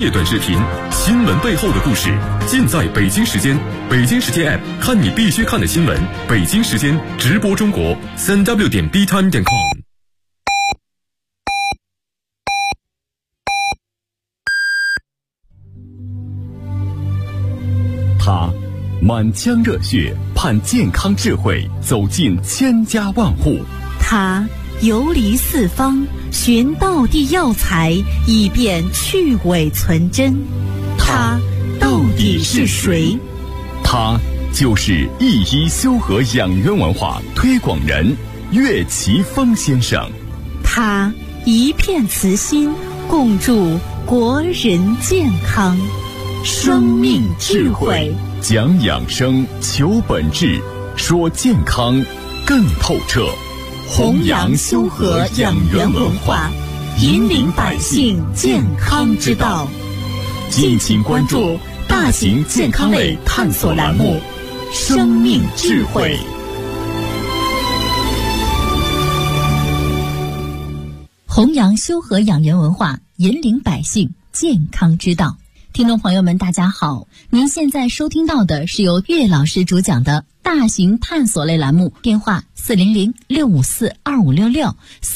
业短视频，新闻背后的故事，尽在北京时间。北京时间 App， 看你必须看的新闻。北京时间直播中国，3w.btime.com。 他满腔热血盼健康智慧走进千家万户， 他游离四方寻道地药材，以便去伪存真。他到底是谁？ 他就是一医修和养元文化推广人岳奇峰先生。 他一片慈心，共筑国人健康。生命智慧， 讲养生，求本质，说健康更透彻。 弘扬修和养元文化，引领百姓健康之道。敬请关注大型健康类探索栏目《生命智慧》。弘扬修和养元文化，引领百姓健康之道。听众朋友们，大家好，您现在收听到的是由岳老师主讲的大型探索类栏目，电话400-654-2566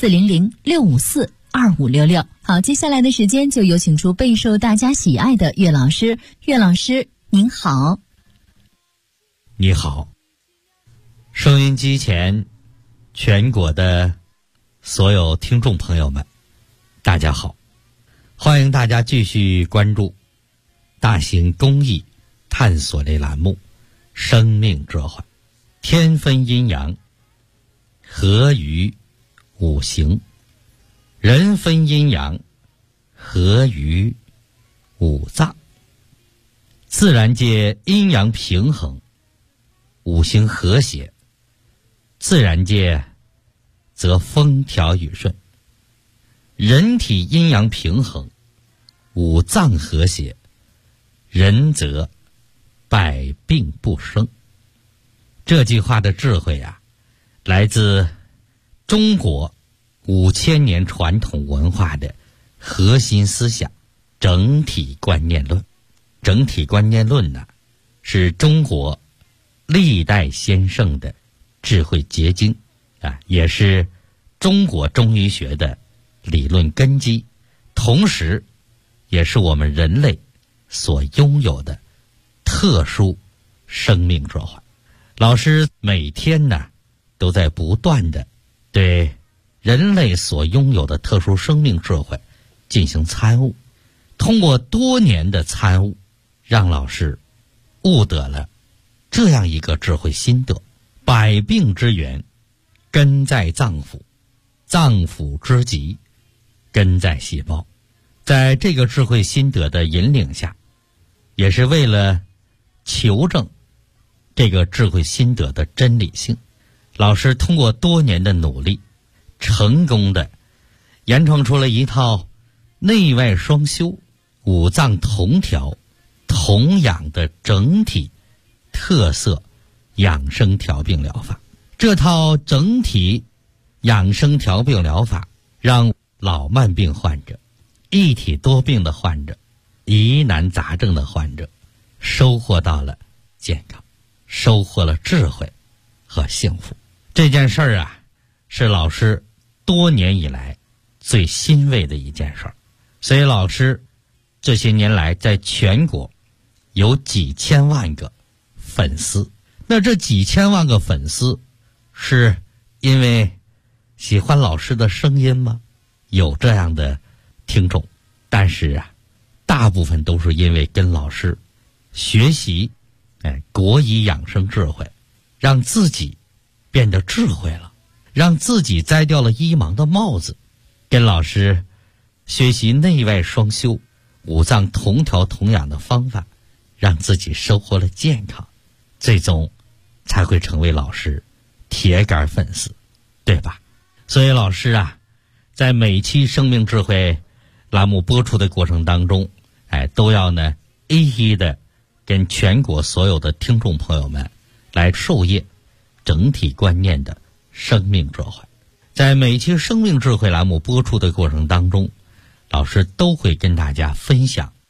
400-654-2566。好，接下来的时间就有请出备受大家喜爱的岳老师。岳老师您好。 你好，收音机前全国的所有听众朋友们，大家好，欢迎大家继续关注大型公益探索类栏目《生命智慧》，天分阴阳，合于五行；人分阴阳，合于五脏。自然界阴阳平衡，五行和谐，自然界则风调雨顺；人体阴阳平衡，五脏和谐，人则百病不生。这句话的智慧啊，来自中国5000年传统文化的核心思想整体观念论。整体观念论呢，是中国历代先圣的智慧结晶啊，也是中国中医学的理论根基，同时也是我们人类所拥有的特殊生命智慧。老师每天呢都在不断的对人类所拥有的特殊生命智慧进行参悟，通过多年的参悟，让老师悟得了这样一个智慧心得：百病之源根在脏腑，脏腑之疾根在细胞。在这个智慧心得的引领下，也是为了求证这个智慧心得的真理性，老师通过多年的努力，成功的研创出了一套内外双修、五脏同调、同养的整体特色养生调病疗法。这套整体养生调病疗法让老慢病患者、一体多病的患者、疑难杂症的患者收获到了健康，收获了智慧和幸福。这件事儿啊，是老师多年以来最欣慰的一件事儿。所以老师这些年来在全国有几千万个粉丝，那这几千万个粉丝是因为喜欢老师的声音吗？有这样的听众，但是啊，大部分都是因为跟老师学习国医养生智慧，让自己变得智慧了，让自己摘掉了医盲的帽子，跟老师学习内外双修、五脏同调同养的方法，让自己收获了健康，最终才会成为老师铁杆粉丝，对吧？所以老师啊，在每期生命智慧栏目播出的过程当中，都要呢一一的跟全国所有的听众朋友们来授业整体观念的生命智慧。在每期生命智慧栏目播出的过程当中，老师都会跟大家分享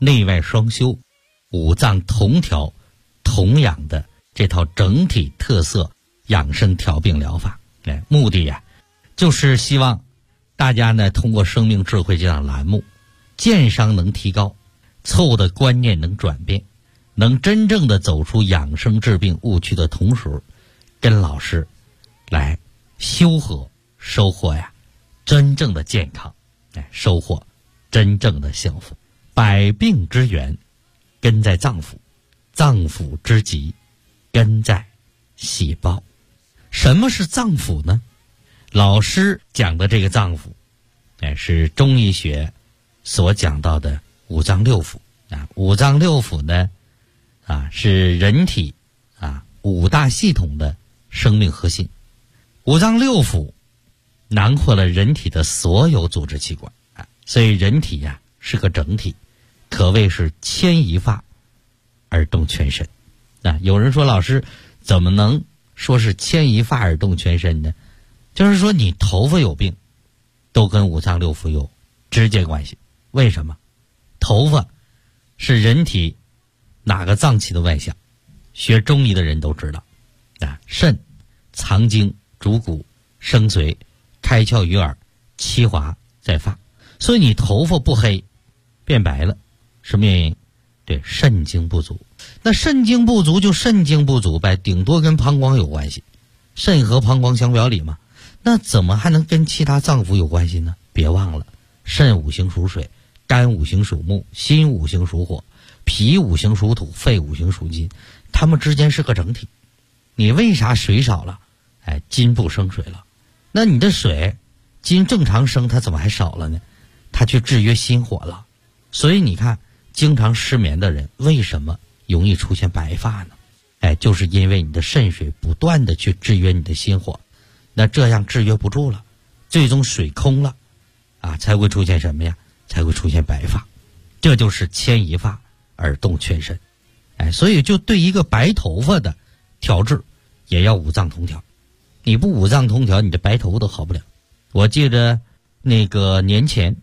内外双修、五脏同调、同养的这套整体特色养生调病疗法。目的呀，就是希望大家呢通过生命智慧这档栏目，健商能提高，凑的观念能转变，能真正的走出养生治病误区的同时，跟老师来修和收获呀真正的健康，收获真正的幸福。百病之源根在脏腑，脏腑之极根在细胞。什么是脏腑呢？老师讲的这个脏腑，是中医学所讲到的五脏六腑啊。五脏六腑呢，是人体五大系统的生命核心。五脏六腑囊括了人体的所有组织器官所以人体呀是个整体，可谓是牵一发而动全身有人说，老师怎么能说是牵一发而动全身呢？就是说你头发有病都跟五脏六腑有直接关系。为什么？头发是人体哪个脏器的外象？学中医的人都知道肾藏精主骨生髓开窍于耳七华在发。所以你头发不黑变白了，什么原因？对，肾精不足。那肾精不足就肾精不足呗，顶多跟膀胱有关系，肾和膀胱相表里嘛。那怎么还能跟其他脏腑有关系呢？别忘了，肾五行属水，肝五行属木，心五行属火，脾五行属土，肺五行属金，它们之间是个整体。你为啥水少了？金不生水了。那你的水，金正常生，它怎么还少了呢？它去制约心火了。所以你看，经常失眠的人为什么容易出现白发呢？就是因为你的肾水不断的去制约你的心火，那这样制约不住了，最终水空了才会出现什么呀？才会出现白发。这就是牵一发而动全身。所以就对一个白头发的调治也要五脏同调，你不五脏同调，你的白头发都好不了。我记得那个年前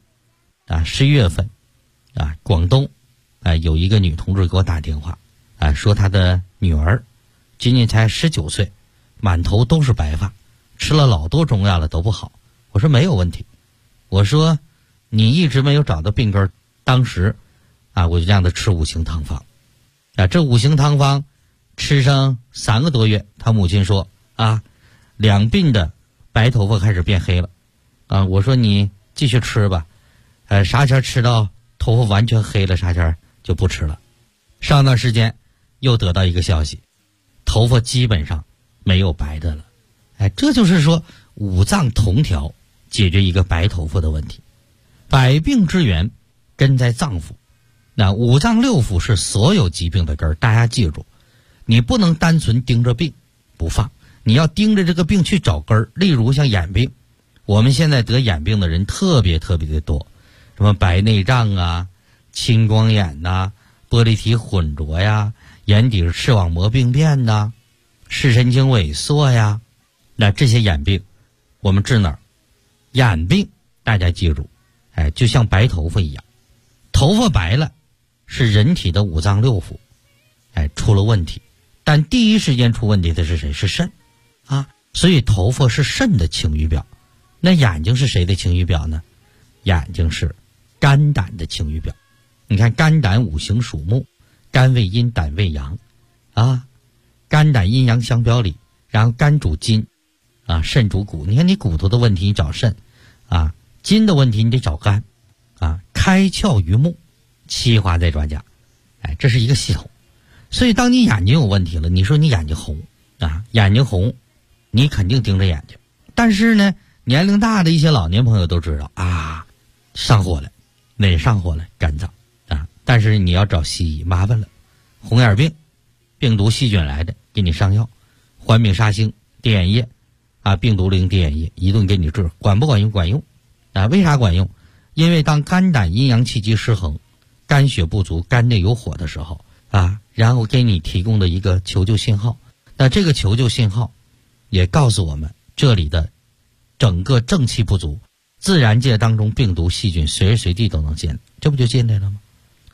11月份广东有一个女同志给我打电话说她的女儿今年才19岁，满头都是白发，吃了老多中药了都不好。我说没有问题，我说你一直没有找到病根，当时我就让她吃五行汤方这五行汤方吃上3个多月，她母亲说两鬓的白头发开始变黑了我说你继续吃吧啥前吃到头发完全黑了，啥前就不吃了。上段时间又得到一个消息，头发基本上没有白的了这就是说五脏同调解决一个白头发的问题。百病之源根在脏腑，那五脏六腑是所有疾病的根儿。大家记住，你不能单纯盯着病不放，你要盯着这个病去找根儿。例如像眼病，我们现在得眼病的人特别特别的多，什么白内障青光眼玻璃体混浊呀，眼底视网膜病变视神经萎缩呀。那这些眼病我们治哪儿？眼病大家记住就像白头发一样，头发白了是人体的五脏六腑出了问题，但第一时间出问题的是谁？是肾所以头发是肾的晴雨表。那眼睛是谁的晴雨表呢？眼睛是肝胆的晴雨表。你看肝胆五行属木，肝为阴，胆为阳肝胆阴阳相表里，然后肝主筋肾主骨。你看你骨头的问题你找肾筋的问题你得找肝开窍于目，七华在爪甲这是一个系统。所以当你眼睛有问题了，你说你眼睛红眼睛红，你肯定盯着眼睛。但是呢，年龄大的一些老年朋友都知道上火了，哪上火了？肝脏但是你要找西医麻烦了，红眼病病毒细菌来的，给你上药，环丙沙星滴眼液病毒灵滴眼液一顿给你治，管不管用？管用为啥管用？因为当肝胆阴阳气机失衡，肝血不足，肝内有火的时候然后给你提供的一个求救信号。那这个求救信号也告诉我们，这里的整个正气不足，自然界当中病毒细菌随时随地都能进来，这不就进来了吗？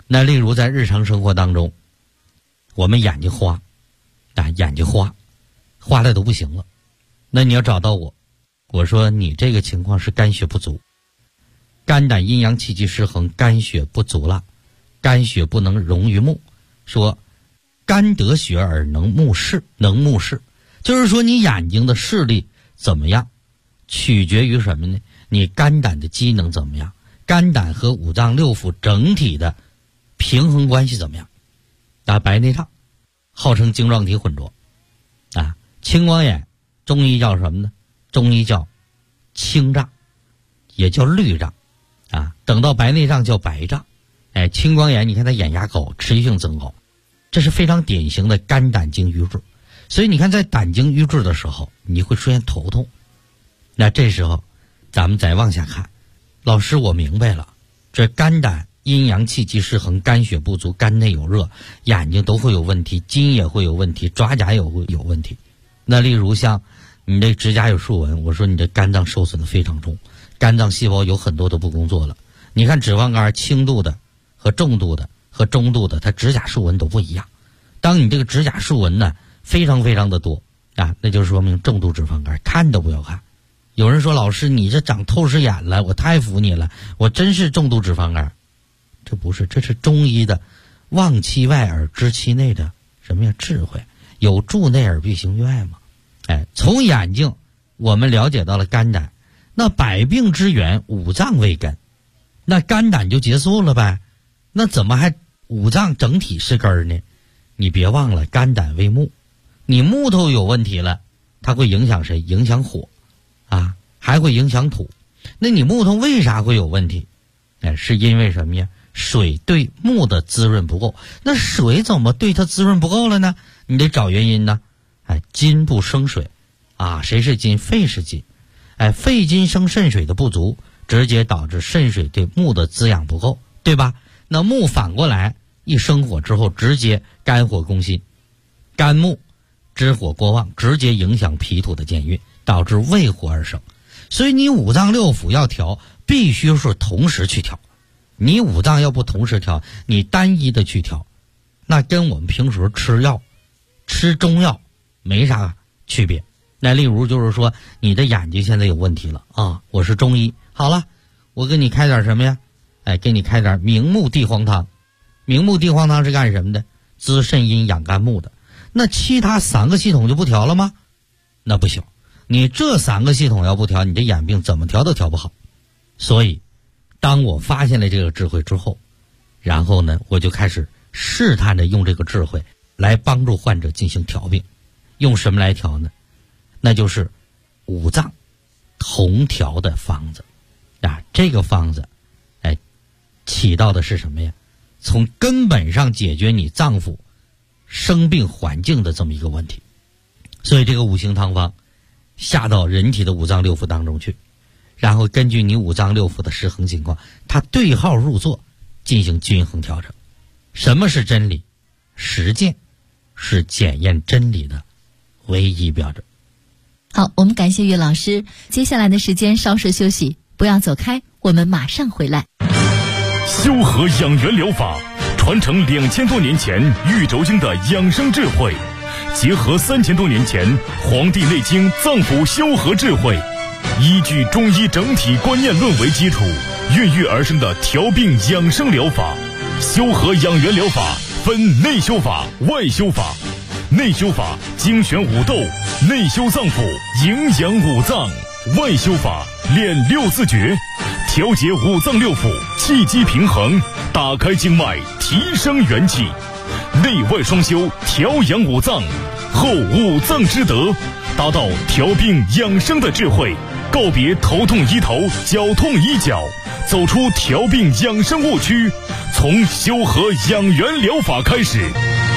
那例如在日常生活当中，我们眼睛花眼睛花的都不行了，那你要找到我说你这个情况是肝血不足，肝胆阴阳气机失衡，肝血不足了，肝血不能溶于目，说肝得血而能目视，就是说你眼睛的视力怎么样，取决于什么呢？你肝胆的机能怎么样，肝胆和五脏六腑整体的平衡关系怎么样？白内障号称晶状体混浊青光眼中医叫什么呢？中医叫青障，也叫绿障等到白内障叫白障。青光眼你看它眼压高，持续性增高，这是非常典型的肝胆经瘀滞。所以你看在胆经瘀滞的时候，你会出现头痛。那这时候咱们再往下看，老师我明白了，这肝胆阴阳气机失衡，肝血不足，肝内有热，眼睛都会有问题，筋也会有问题，爪甲也会有问题。那例如像你这指甲有竖纹，我说你这肝脏受损的非常重，肝脏细胞有很多都不工作了。你看脂肪肝轻度的和重度的和中度的，它指甲竖纹都不一样。当你这个指甲竖纹呢非常非常的多那就说明重度脂肪肝，看都不要看。有人说老师你这长透视眼了，我太服你了，我真是重度脂肪肝。这不是，这是中医的望其外而知其内的什么呀智慧，有助内而必行于外嘛。从眼睛我们了解到了肝胆，那百病之源五脏为根，那肝胆就结束了呗，那怎么还五脏整体是根呢？你别忘了肝胆为木，你木头有问题了，它会影响谁？影响火还会影响土。那你木头为啥会有问题？是因为什么呀？水对木的滋润不够。那水怎么对它滋润不够了呢？你得找原因呢。金不生水谁是金？肺是金。肺金生肾水的不足，直接导致肾水对木的滋养不够，对吧？那木反过来一生火之后，直接肝火攻心，肝木之火过旺，直接影响脾土的健运，导致胃火而生。所以你五脏六腑要调，必须是同时去调。你五脏要不同时调，你单一的去调，那跟我们平时吃药吃中药没啥区别。那例如就是说你的眼睛现在有问题了我是中医，好了，我给你开点什么呀？给你开点明目地黄汤。明目地黄汤是干什么的？滋肾阴养肝木的。那其他3个系统就不调了吗？那不行，你这3个系统要不调，你这眼病怎么调都调不好。所以当我发现了这个智慧之后，然后呢我就开始试探着用这个智慧来帮助患者进行调病。用什么来调呢？那就是五脏同调的方子这个方子起到的是什么呀？从根本上解决你脏腑生病环境的这么一个问题。所以这个五行汤方下到人体的五脏六腑当中去，然后根据你五脏六腑的失衡情况，它对号入座进行均衡调整。什么是真理？实践是检验真理的唯一标准。 好，我们感谢岳老师。接下来的时间稍事休息，不要走开，我们马上回来。 修和养元疗法传承2000多年前玉轴经的养生智慧，结合3000多年前《黄帝内经》脏腑修和智慧，依据中医整体观念论为基础，孕育而生的调病养生疗法。修和养元疗法分内修法、外修法。内修法精选五斗，内修脏腑，营养五脏；外修法练六字诀，调节五脏六腑，气机平衡，打开经脉，提升元气。内外双修，调养五脏，后五脏之德，达到调病养生的智慧，告别头痛医头，脚痛医脚，走出调病养生误区，从修和养元疗法开始。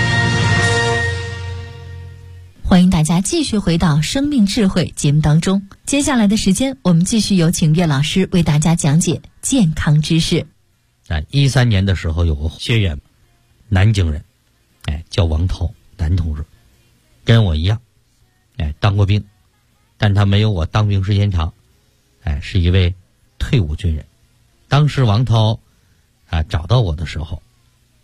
欢迎大家继续回到生命智慧节目当中。接下来的时间，我们继续有请岳老师为大家讲解健康知识。 13年的时候有个学员，南京人，叫王涛，男同志，跟我一样，当过兵，但他没有我当兵时间长，是一位退伍军人。当时王涛找到我的时候，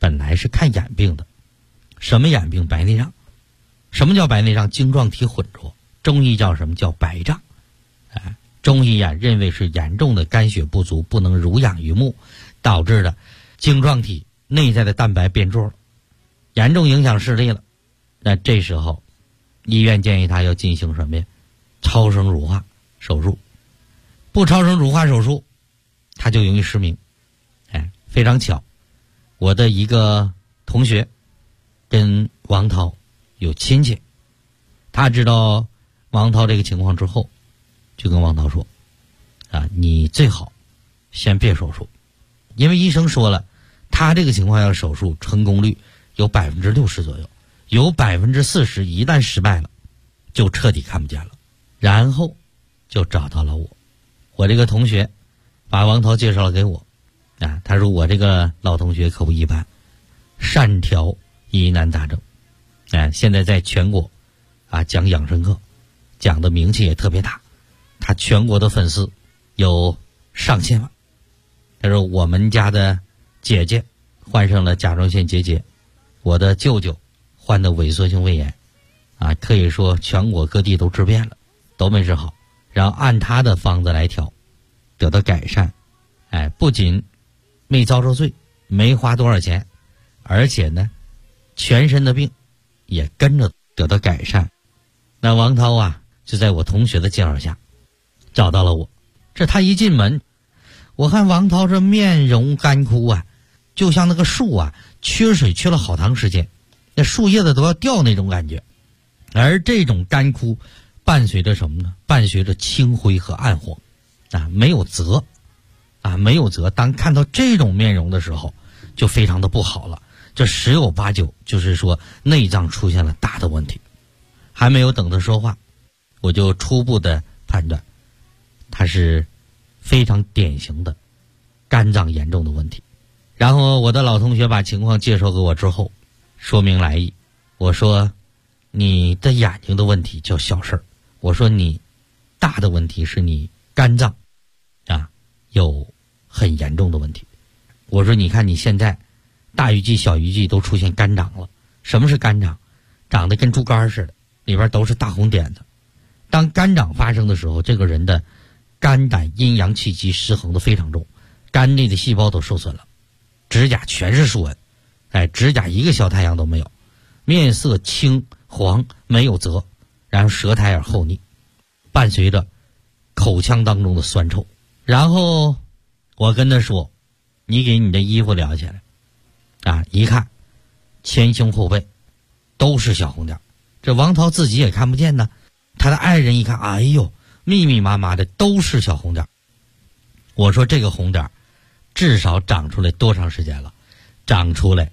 本来是看眼病的。什么眼病？白内障。什么叫白内障？晶状体混浊。中医叫什么？叫白障。中医认为是严重的肝血不足，不能濡养于目，导致的晶状体内在的蛋白变弱了，严重影响视力了。那这时候医院建议他要进行什么呀？超声乳化手术。不超声乳化手术他就容易失明。非常巧，我的一个同学跟王涛有亲戚，他知道王涛这个情况之后，就跟王涛说你最好先别手术，因为医生说了，他这个情况要手术成功率有60%左右，有40%一旦失败了就彻底看不见了。然后就找到了我这个同学把王涛介绍了给我他说我这个老同学可不一般，善调疑难杂症，现在在全国讲养生课，讲的名气也特别大，他全国的粉丝有上千万。他说我们家的姐姐患上了甲状腺结节，我的舅舅患的萎缩性胃炎可以说全国各地都治遍了，都没治好，然后按他的方子来调，得到改善。不仅没遭受罪，没花多少钱，而且呢全身的病也跟着得到改善。那王涛就在我同学的介绍下找到了我。这他一进门，我看王涛这面容干枯就像那个树缺水缺了好长时间，那树叶子都要掉那种感觉。而这种干枯伴随着什么呢？伴随着青灰和暗黄没有泽没有泽。当看到这种面容的时候就非常的不好了，这十有八九就是说内脏出现了大的问题。还没有等他说话，我就初步的判断他是非常典型的肝脏严重的问题。然后我的老同学把情况介绍给我之后，说明来意。我说你的眼睛的问题叫小事儿，我说你大的问题是你肝脏有很严重的问题。我说你看你现在大鱼际小鱼际都出现肝长了。什么是肝长？长得跟猪肝似的，里边都是大红点子。当肝长发生的时候，这个人的肝胆阴阳气机失衡的非常重，肝内的细胞都受损了，指甲全是竖纹，指甲一个小太阳都没有，面色青黄没有泽，然后舌苔厚腻，伴随着口腔当中的酸臭。然后我跟他说，你给你的衣服撩起来一看前胸后背都是小红点。这王涛自己也看不见呢，他的爱人一看，哎呦，密密麻麻的都是小红点。我说这个红点至少长出来多长时间了？长出来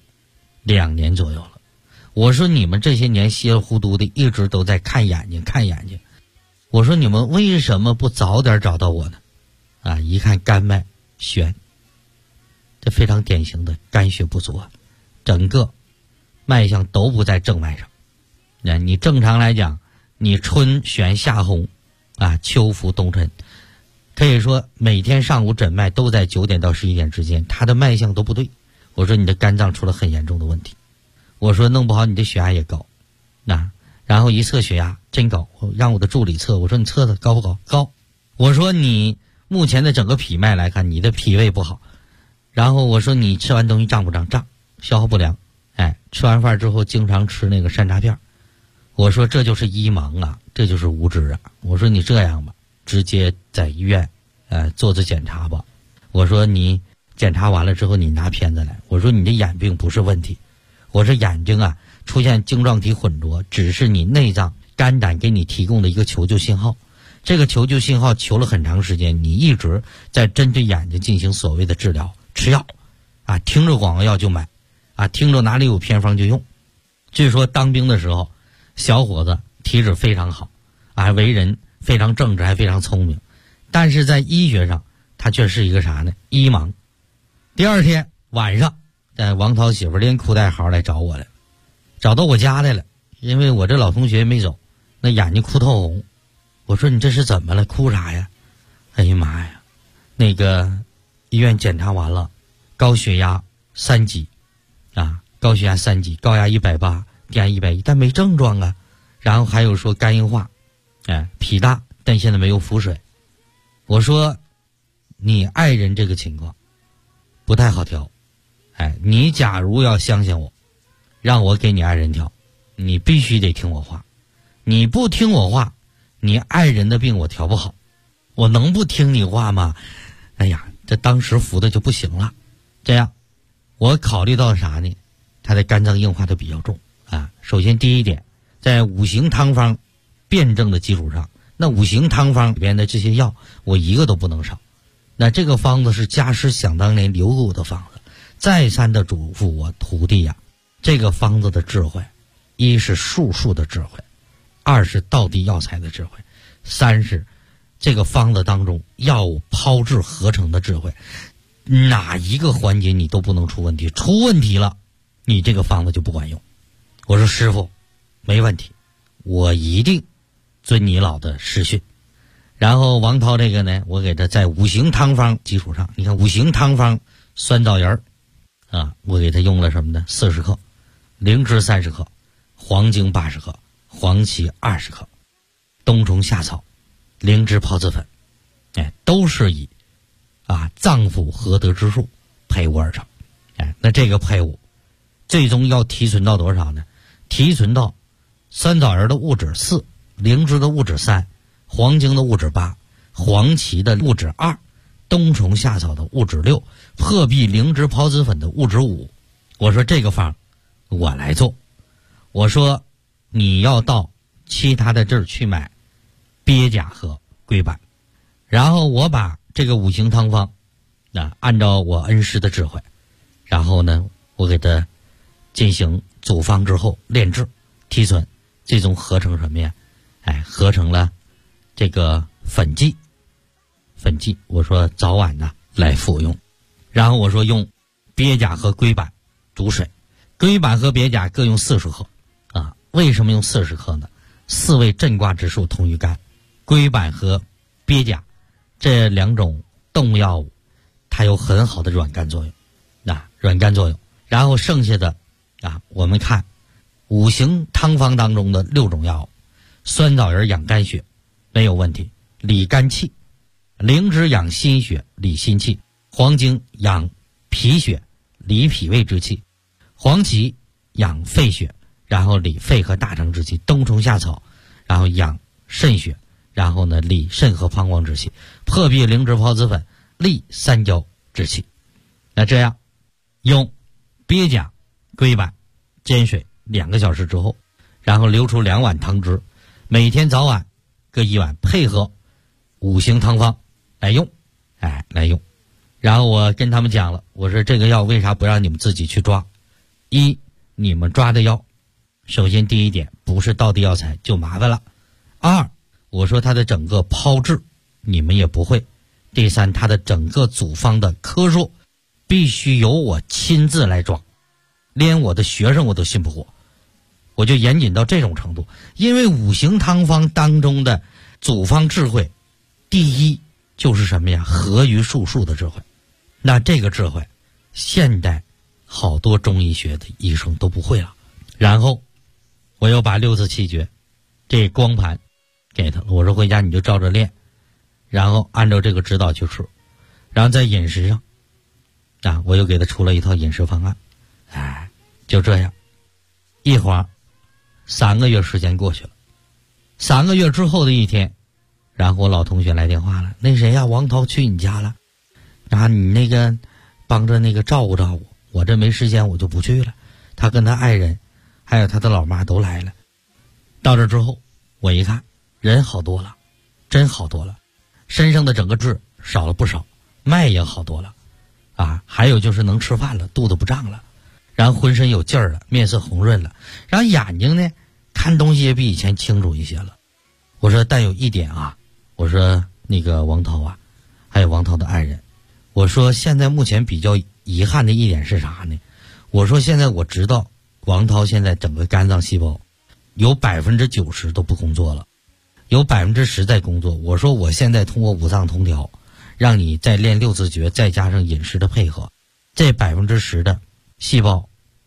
2年左右了。我说你们这些年稀里糊涂的一直都在看眼睛，我说你们为什么不早点找到我呢？一看肝脉悬，这非常典型的肝血不足整个脉象都不在正脉上。你正常来讲，你春悬夏红秋浮冬沉，可以说每天上午诊脉都在9点到11点之间，他的脉象都不对。我说你的肝脏出了很严重的问题，我说弄不好你的血压也高。然后一测血压真高，我让我的助理测，我说你测的高不高？高。我说你目前的整个脾脉来看，你的脾胃不好。然后我说你吃完东西胀不胀？胀，消化不良。吃完饭之后经常吃那个山楂片。我说这就是医盲这就是无知我说你这样吧，直接在医院做次检查吧。我说你检查完了之后你拿片子来。我说你的眼病不是问题，我说眼睛出现晶状体混浊，只是你内脏肝胆给你提供的一个求救信号。这个求救信号求了很长时间，你一直在针对眼睛进行所谓的治疗，吃药听着广告药就买听着哪里有偏方就用。据说当兵的时候小伙子体质非常好为人非常正直还非常聪明，但是在医学上他却是一个啥呢？医盲。第二天晚上王涛媳妇连哭带嚎来找我来，找到我家来了，因为我这老同学没走，那眼睛哭透红。我说你这是怎么了？哭啥呀？哎呀妈呀，那个医院检查完了，高血压3级高血压3级，高压180，低压110，但没症状啊。然后还有说肝硬化，脾大，但现在没有腹水。我说你爱人这个情况不太好调，你假如要相信我，让我给你爱人调，你必须得听我话。你不听我话，你爱人的病我调不好，我能不听你话吗？哎呀，这当时服的就不行了。这样我考虑到啥呢？他的肝脏硬化的比较重首先第一点，在五行汤方辩证的基础上，那五行汤方里边的这些药我一个都不能少。那这个方子是家师想当年留给我的方子，再三的嘱咐我徒弟呀，这个方子的智慧，一是术数的智慧，二是道地药材的智慧，三是这个方子当中药物炮制合成的智慧，哪一个环节你都不能出问题，出问题了你这个方子就不管用。我说师傅没问题，我一定遵你老的师训。然后王涛这个呢，我给他在五行汤方基础上，你看五行汤方酸枣仁我给他用了什么呢？40克，灵芝30克，黄精80克，黄芪20克，冬虫夏草，灵芝孢子粉，都是以脏腑合得之术配伍而成。那这个配伍最终要提纯到多少呢？提纯到酸枣仁的物质4，灵芝的物质3，黄精的物质8，黄芪的物质2，冬虫夏草的物质6，破壁灵芝孢子粉的物质5。我说这个方我来做，我说你要到其他的这儿去买鳖甲和龟板，然后我把这个五行汤方按照我恩师的智慧，然后呢我给他进行组方之后炼制提纯，最终合成什么呀？合成了这个粉剂。我说早晚来服用。然后我说用鳖甲和龟板煮水，龟板和鳖甲各用40克为什么用40克呢？4味镇挂之术同于肝，龟板和鳖甲这2种动物药物它有很好的软肝作用，软肝作用。然后剩下的我们看五行汤方当中的6种药物，酸枣仁养肝血没有问题，理肝气；灵芝养心血，理心气；黄精养脾血，理脾胃之气；黄芪养肺血，然后理肺和大肠之气；冬虫夏草然后养肾血，然后呢理肾和膀胱之气；破壁灵芝孢子粉利三焦之气。那这样用鳖甲龟板煎水2个小时之后，然后留出2碗汤汁，每天早晚各1碗，配合五行汤方来用。然后我跟他们讲了，我说这个药为啥不让你们自己去抓？一，你们抓的药首先第一点不是道地药材就麻烦了；二，我说它的整个炮制你们也不会；第三，它的整个组方的科数必须由我亲自来抓，连我的学生我都信不过，我就严谨到这种程度。因为五行汤方当中的组方智慧，第一就是什么呀？合于术数的智慧。那这个智慧现代好多中医学的医生都不会了。然后我又把6字气诀这光盘给他了，我说回家你就照着练，然后按照这个指导去吃。然后在饮食上我又给他出了一套饮食方案。就这样一晃3个月时间过去了。3个月之后的一天，然后我老同学来电话了，那谁呀，王涛去你家了，你那个帮着那个照顾照顾我，这没时间我就不去了。他跟他爱人还有他的老妈都来了。到这之后我一看人好多了，真好多了，身上的整个痣少了不少，脉也好多了还有就是能吃饭了，肚子不胀了，然后浑身有劲儿了，面色红润了，然后眼睛呢看东西也比以前清楚一些了。我说但有一点我说那个王涛还有王涛的爱人，我说现在目前比较遗憾的一点是啥呢？我说现在我知道王涛现在整个肝脏细胞有90%都不工作了，有10%在工作。我说我现在通过五脏同调，让你再练6字诀，再加上饮食的配合，这10%的细胞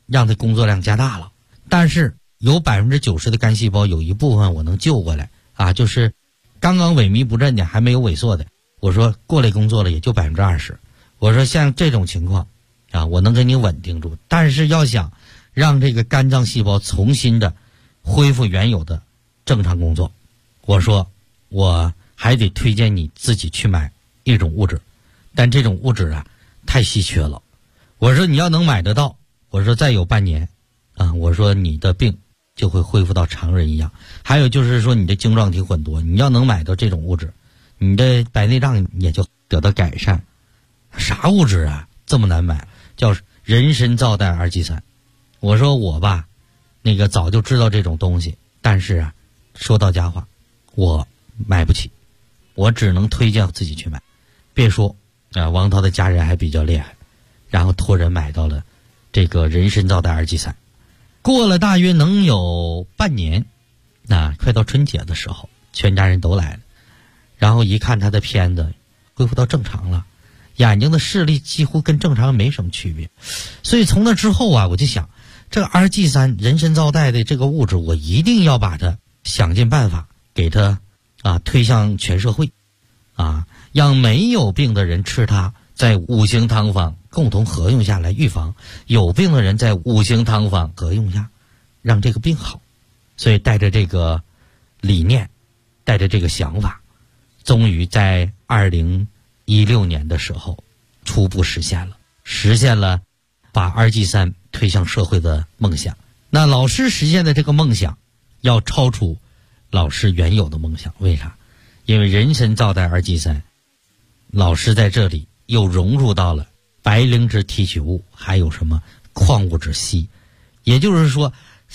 让他工作量加大了。但是有90%的肝细胞有一部分我能救过来啊，就是刚刚萎靡不振的，还没有萎缩的，我说过来工作了也就20%。我说像这种情况啊，我能给你稳定住。但是要想让这个肝脏细胞重新的恢复原有的正常工作，我说我还得推荐你自己去买一种物质，但这种物质啊太稀缺了。我说你要能买得到，我说再有半年啊，我说你的病就会恢复到常人一样。还有就是说你的晶状体混浊，你要能买到这种物质，你的白内障也就得到改善。啥物质啊这么难买？叫人参皂苷二基酸。我说我吧那个早就知道这种东西，但是啊说到家话我买不起，我只能推荐自己去买。别说啊，王涛的家人还比较厉害，然后托人买到了这个人参皂苷二基酸。过了大约能有半年，快到春节的时候，全家人都来了，然后一看他的片子恢复到正常了，眼睛的视力几乎跟正常没什么区别。所以从那之后啊，我就想这个二基酸人参皂苷的这个物质，我一定要把它想尽办法给它推向全社会啊，让没有病的人吃它，在五行汤方共同合用下来预防，有病的人在五行汤方合用下让这个病好。所以带着这个理念，带着这个想法，终于在2016年的时候初步实现了把二基酸推向社会的梦想。那老师实现的这个梦想要超出老师原有的梦想。为啥？因为人参皂苷二基酸老师在这里又融入到了白灵芝提取物还有什么矿物质硒，也就是说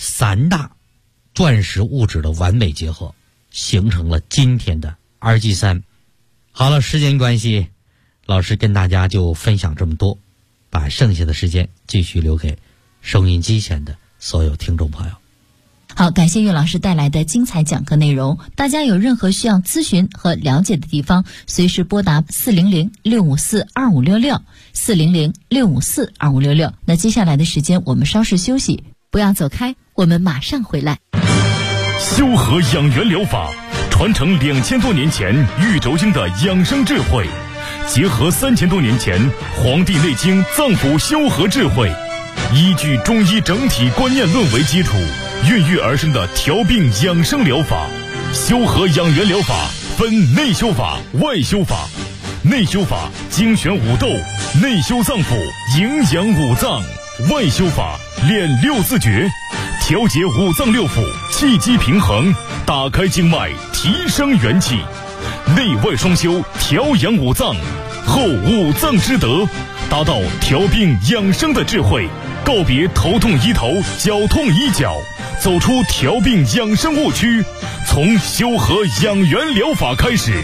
3大钻石物质的完美结合，形成了今天的二基酸。好了，时间关系老师跟大家就分享这么多，把剩下的时间继续留给收音机前的所有听众朋友。 好，感谢岳老师带来的精彩讲课内容。大家有任何需要咨询和了解的地方，随时拨打400-654-2566 400-654-2566。那接下来的时间我们稍事休息，不要走开，我们马上回来。 修和养元疗法传承2000多年前玉轴经的养生智慧，结合3000多年前《黄帝内经》脏腑修和智慧，依据中医整体观念论为基础，孕育而生的调病养生疗法。修和养元疗法分内修法、外修法。内修法精选五斗，内修脏腑，营养五脏；外修法练6字诀，调节五脏六腑，气机平衡，打开经脉，提升元气。内外双修，调养五脏，后五脏之德，达到调病养生的智慧，告别头痛医头，脚痛医脚，走出调病养生误区，从修和养元疗法开始。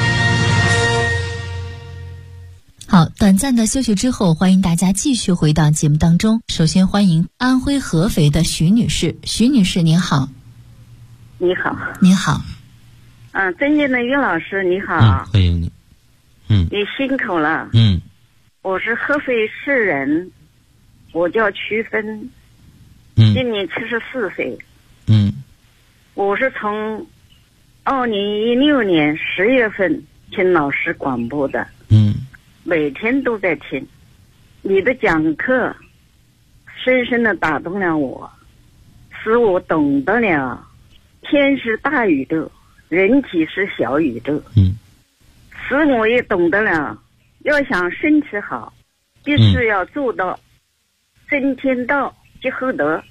好，短暂的休息之后，欢迎大家继续回到节目当中。首先欢迎安徽合肥的徐女士。徐女士您好。 你好。 您好。 尊敬的于老师你好。 欢迎你。 你辛苦了。我是合肥市人，我叫曲芬，今年74岁。我是从2016年10月份听老师广播的。每天都在听你的讲课，深深的打动了我，使我懂得了天是大宇宙，人体是小宇宙。使我也懂得了要想身体好，必须要做到真天道结合德。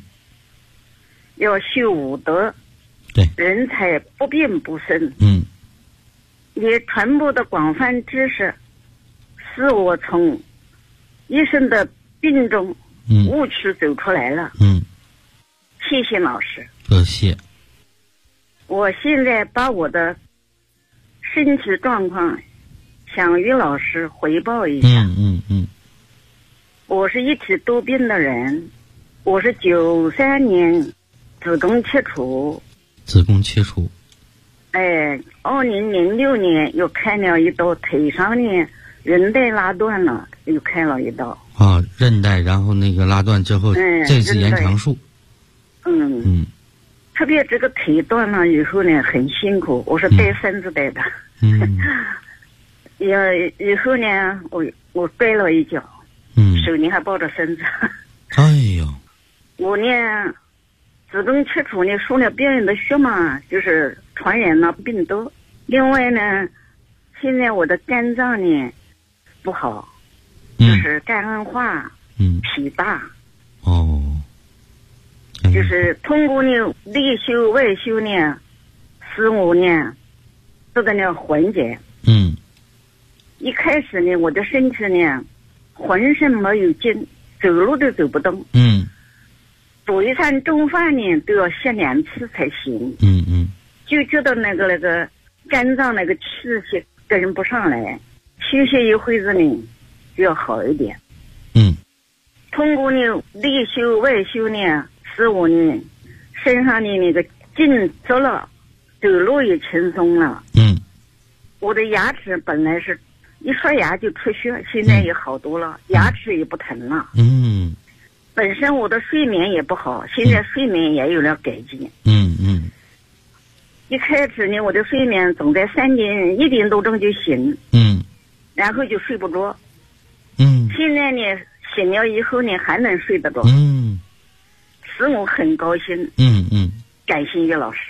要修五德， 对， 人才不变不生。也传播的广泛知识，使我从一生的病中误区走出来了。谢谢老师。 多谢。 我现在把我的身体状况向于老师汇报一下。我是一体多病的人，我是93年子宫切除。2006年又开了一刀，腿上呢韧带拉断了，又开了一刀。 啊，韧带，然后那个拉断之后，这次延长术。 特别这个腿断了以后呢，很辛苦，我是带孙子带的。以后呢，我摔了一跤，手里还抱着孙子。 哎呦！ 我呢，子宫切除呢，输了别人的血嘛，就是传染了病毒。另外呢，现在我的肝脏呢不好，就是肝硬化，脾大。就是通过呢内修外修呢，使我呢这个呢缓解。一开始呢，我的身体呢浑身没有劲，走路都走不动。煮一餐中饭呢都要歇2次才行。就觉得那个肝脏那个气息跟不上来，休息一会子呢就要好一点。通过呢内修外修呢，使我呢身上的那个劲足了，走路也轻松了。我的牙齿本来是一刷牙就出血，现在也好多了，牙齿也不疼了。本身我的睡眠也不好，现在睡眠也有了改进。一开始呢，我的睡眠总在1点多钟就醒，然后就睡不着。现在呢，醒了以后呢，还能睡得着。使我很高兴。感谢岳老师。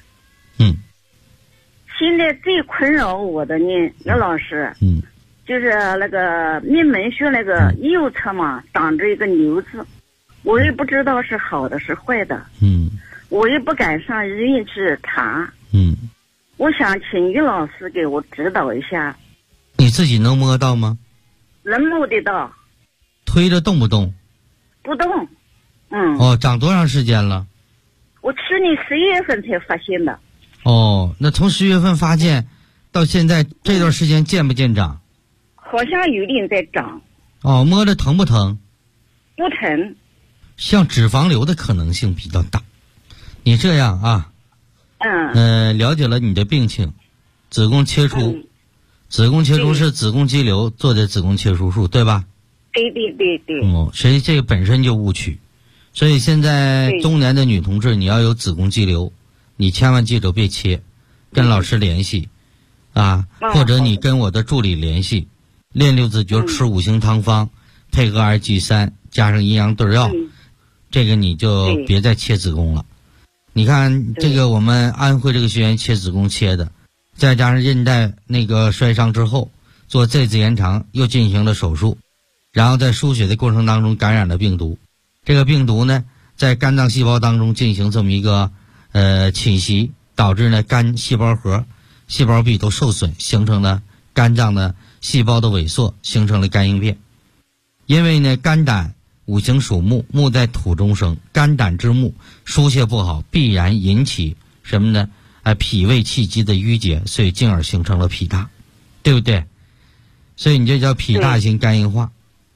现在最困扰我的呢，岳老师，就是那个命门穴那个右侧嘛，长着一个瘤子，我也不知道是好的是坏的。我也不敢上医院去查。我想请岳老师给我指导一下。 你自己能摸到吗？ 能摸得到。 推着动不动？ 不动。 长多长时间了？ 我去年10月份才发现的。 那从10月份发现到现在这段时间见不见长？ 好像有点在长。 摸着疼不疼？ 不疼。 像脂肪瘤的可能性比较大。你这样啊，了解了你的病情，子宫切除，子宫切除是子宫肌瘤做的子宫切除术，对吧？ 对。 所以这个本身就误区。所以现在中年的女同志，你要有子宫肌瘤，你千万记住别切，跟老师联系或者你跟我的助理联系，练6字诀，吃5行汤方，配合2G3加上阴阳对药，这个你就别再切子宫了。你看这个我们安徽这个学员切子宫切的，再加上韧带那个摔伤之后做这次延长，又进行了手术，然后在输血的过程当中感染了病毒，这个病毒呢在肝脏细胞当中进行这么一个侵袭，导致呢肝细胞核细胞壁都受损，形成了肝脏的细胞的萎缩，形成了肝硬变。因为呢肝胆5行属木，木在土中生，肝胆之木疏泄不好，必然引起什么呢？脾胃气机的淤结，所以进而形成了脾大，对不对？所以你这叫脾大型肝硬化。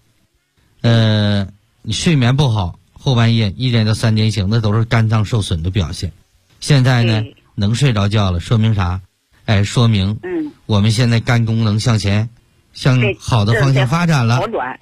你睡眠不好，后半夜1点到3点醒，那都是肝脏受损的表现。现在呢能睡着觉了，说明啥？说明我们现在肝功能向前向好的方向发展了，好转。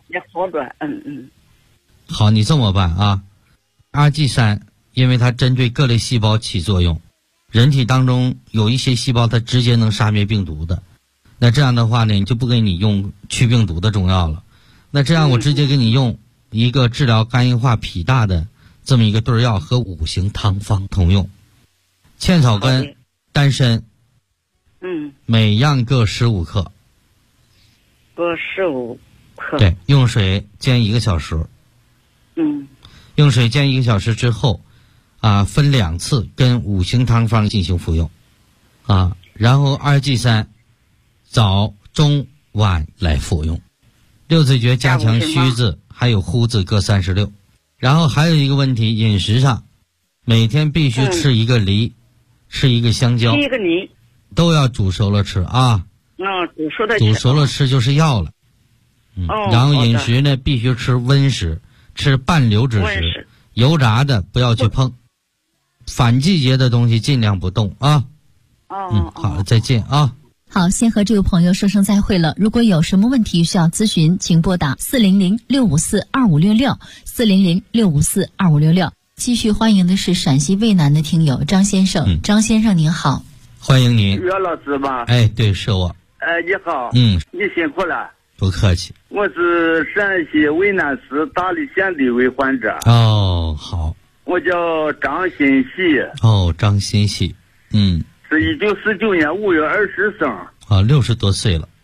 好，你这么办RG3，因为它针对各类细胞起作用，人体当中有一些细胞它直接能杀灭病毒的，那这样的话呢，你就不给你用去病毒的中药了，那这样我直接给你用一个治疗肝硬化脾大的这么一个对药，和5行汤方同用，茜草根、丹参，每样各15克， 各15克。 对，用水煎1个小时。用水煎1个小时之后分2次跟5行汤方进行服用然后2G3早中晚来服用，6字诀加强虚字还有呼字各36。然后还有一个问题，饮食上每天必须吃1个梨，吃1个香蕉， 吃1个梨都要煮熟了吃煮熟了吃就是要了。然后饮食呢必须吃温食，吃半流质食，油炸的不要去碰，反季节的东西尽量不动好了，再见好，先和这位朋友说声再会了。如果有什么问题需要咨询，请拨打400-654-2566，400-654-2566。继续欢迎的是陕西渭南的听友张先生。张先生您好， 欢迎您。 岳老师吧？ 哎，对，是我。 你好。 你辛苦了。 不客气。 我是陕西渭南市大荔县的一位患者。 哦，好。 我叫张新喜。 哦，张新喜。 是1949年5月20生。 啊，60多岁了。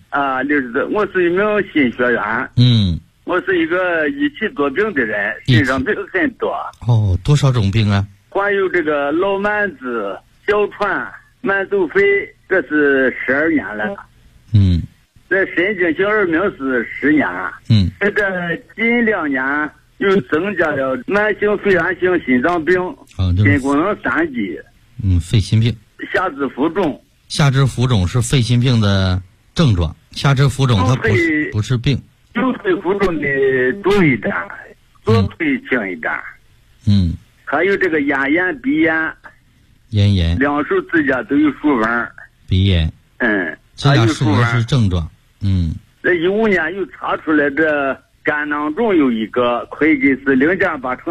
60多。我是一名新学员。我是一个一气多病的人，身上病很多。 哦，多少种病啊？ 患有这个老慢子、哮喘、慢走肺，这是12年了。这神经性耳鸣是10年。这近2年又增加了慢性肺炎性心脏病、心功能3级。 肺心病。 下肢浮肿。 下肢浮肿是肺心病的症状。下肢浮肿它不是病。 右腿浮肿的重一点，左腿轻一点。还有这个咽炎、鼻炎。 咽炎。 两手指甲都有竖纹。 鼻炎。指甲竖纹是症状。 这15年又查出来这肝囊肿有一个，会给是0.8乘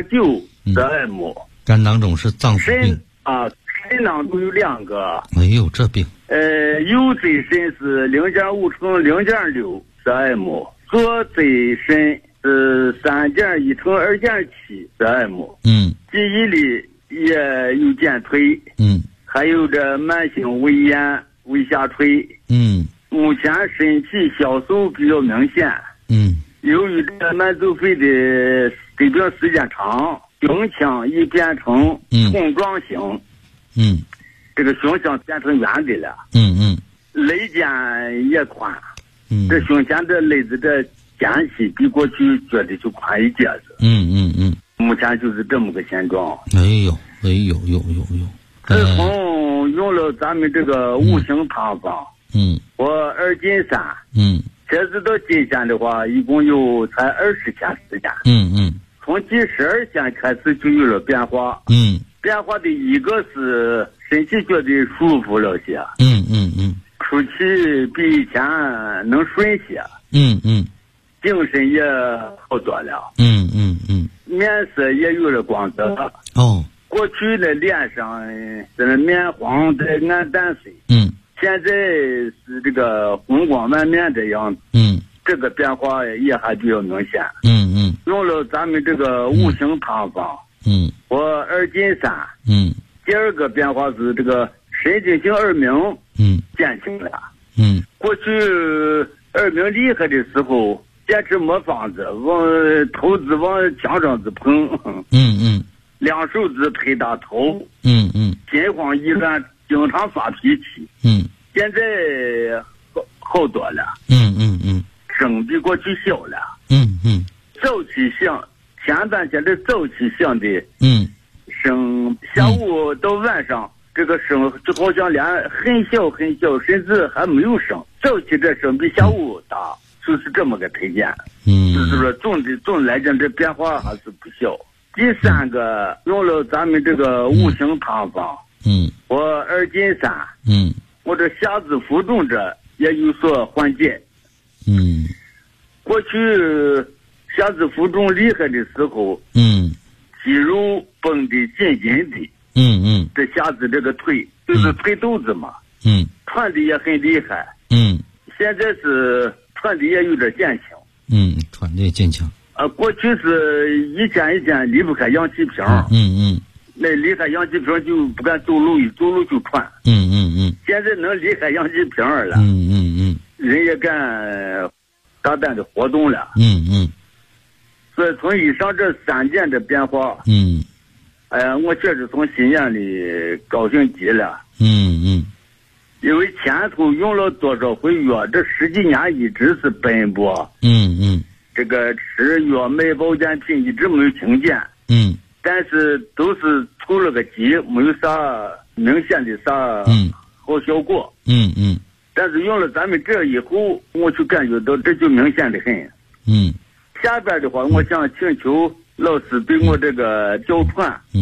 0.9的 m。 肝囊肿是脏腑病。 肾囊肿有2个。 哎呦，这病。 右椎肾是0.5乘0.6的 m， 左椎肾是3.1乘2.7的 m。记忆力也有减退。还有这慢性胃炎、胃下垂。目前身体消瘦比较明显。由于这慢走肺的疾病时间长，胸腔已变成桶状型。这个胸腔变成圆的了。肋间也宽。这胸前这肋子这间隙比过去觉得就宽一截子。目前就是这么个现状。 哎呦。 自从用了咱们这个五行汤方。我2斤3。截止到今天的话，一共有才20天时间。从第12天开始就有了变化。变化的一个是身体觉得舒服了些。出气比以前能顺些。精神也好多了。面色也有了光泽。过去的脸上是面黄的暗淡色。现在是这个红光满面的样子。这个变化也还比较明显。用了咱们这个五行汤方。我2斤3。第二个变化是这个神经性耳鸣减轻了。过去耳鸣厉害的时候，坚持没法子，头子往墙上子碰。两手指拍打头。心慌意乱，经常发脾气。现在好多了。声比过去小了。早起响，前半天的早起响的。声下午到晚上，这个声就好像连很小很小，甚至还没有声。早起这声比下午大，就是这么个推荐。就是说总来讲，这变化还是不小。第3个用了咱们这个五行汤方。我2斤3。我这下肢浮肿这也有所缓解。过去下肢浮肿厉害的时候，肌肉绷得紧紧的。这下肢这个腿就是腿肚子嘛。喘的也很厉害。现在是喘的也有点减轻。 喘的也减轻。 过去是一天离不开氧气瓶。那离开氧气瓶就不敢走路，一走路就喘。现在能离开氧气瓶了。人也敢大胆的活动了。所以从以上这3点的变化，我确实从心眼里高兴极了。因为前头用了多少回药，这10几年一直是奔波。这个吃药买保健品一直没有停减。但是都是出了个急，没有啥明显的啥好效果。但是用了咱们这以后，我就感觉到这就明显的很。下边的话，我想请求老师对我这个哮喘，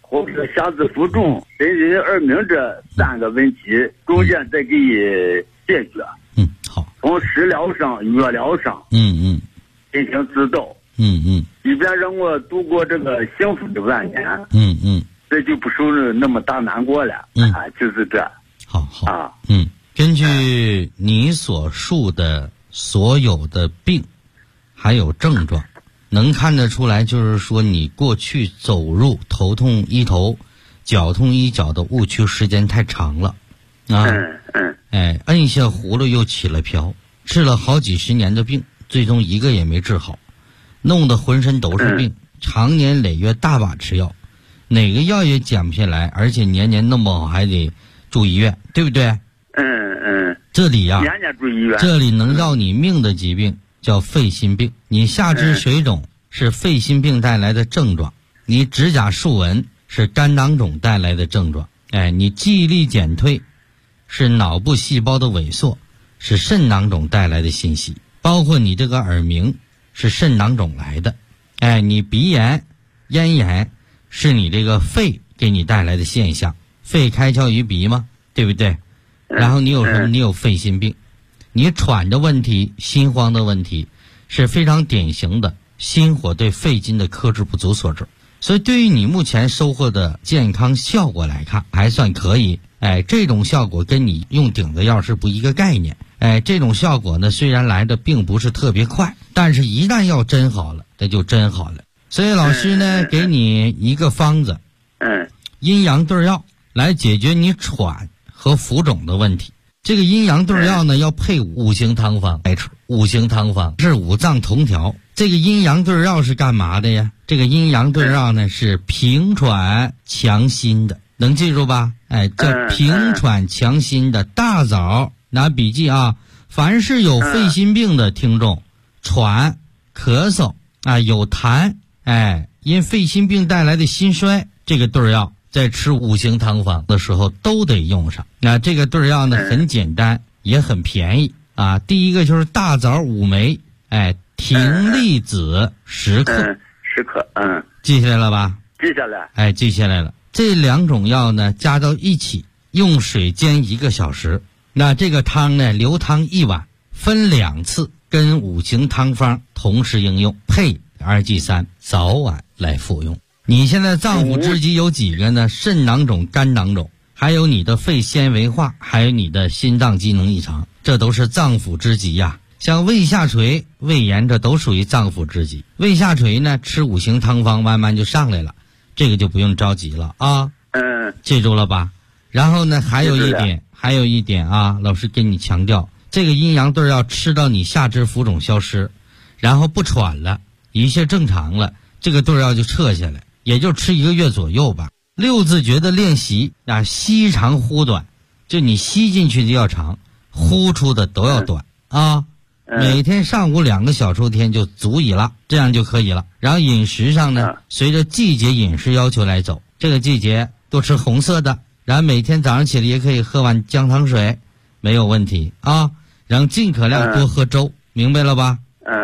或者下肢浮肿、甚至耳鸣这3个问题，中间再给你解决。 好。 从食疗上、药疗上，进行指导。以便让我度过这个幸福的晚年。这就不受那么大难过了。就是这。 好啊。根据你所述的所有的病，还有症状，能看得出来，就是说你过去走入头痛医头、脚痛医脚的误区时间太长了啊。摁下葫芦又起了瓢，治了好几十年的病，最终一个也没治好，弄得浑身都是病，长年累月大把吃药，哪个药也减不下来，而且年年弄不好还得住医院，对不对？这里呀， 年年住医院。 这里能要你命的疾病叫肺心病，你下肢水肿是肺心病带来的症状，你指甲竖纹是肝囊肿带来的症状，你记忆力减退是脑部细胞的萎缩，是肾囊肿带来的信息，包括你这个耳鸣是肾囊肿来的，你鼻炎、咽炎是你这个肺给你带来的现象，肺开窍于鼻嘛，对不对？然后你有什么？你有肺心病，你喘的问题、心慌的问题，是非常典型的心火对肺经的克制不足所致。所以对于你目前收获的健康效果来看，还算可以。这种效果跟你用顶的药是不一个概念。这种效果呢，虽然来的并不是特别快，但是一旦要真好了，那就真好了。所以老师呢，给你一个方子，阴阳对药来解决你喘和浮肿的问题。这个阴阳对药呢，要配5行汤方来吃。5行汤方是5脏同调。这个阴阳对药是干嘛的呀？这个阴阳对药呢，是平喘强心的，能记住吧？叫平喘强心的。大枣拿笔记啊，凡是有肺心病的听众，喘、咳嗽有痰，因肺心病带来的心衰，这个对药在吃5行汤方的时候都得用上。这个对药呢，很简单，也很便宜啊。第一个就是大枣5枚，葶苈子10克 ，10克， 记下来了吧？ 记下来， 记下来了。这2种药呢，加到一起，用水煎1个小时。那这个汤呢，留汤1碗，分2次，跟5行汤方同时应用，配2G3，早晚来服用。你现在脏腑之疾有几个呢？肾囊肿、肝囊肿，还有你的肺纤维化，还有你的心脏机能异常，这都是脏腑之疾呀。像胃下垂、胃炎，这都属于脏腑之疾。胃下垂呢，吃5行汤方慢慢就上来了，这个就不用着急了啊。记住了吧？然后呢，还有一点啊，老师跟你强调，这个阴阳对药吃到你下肢浮肿消失，然后不喘了，一切正常了，这个对药就撤下来，也就吃1个月左右吧。6字诀的练习吸长呼短，就你吸进去的要长，呼出的都要短啊。每天上午2个小抽天就足以了，这样就可以了。然后饮食上呢，随着季节饮食要求来走。这个季节多吃红色的，然后每天早上起来也可以喝碗姜汤水，没有问题啊。然后尽可量多喝粥，明白了吧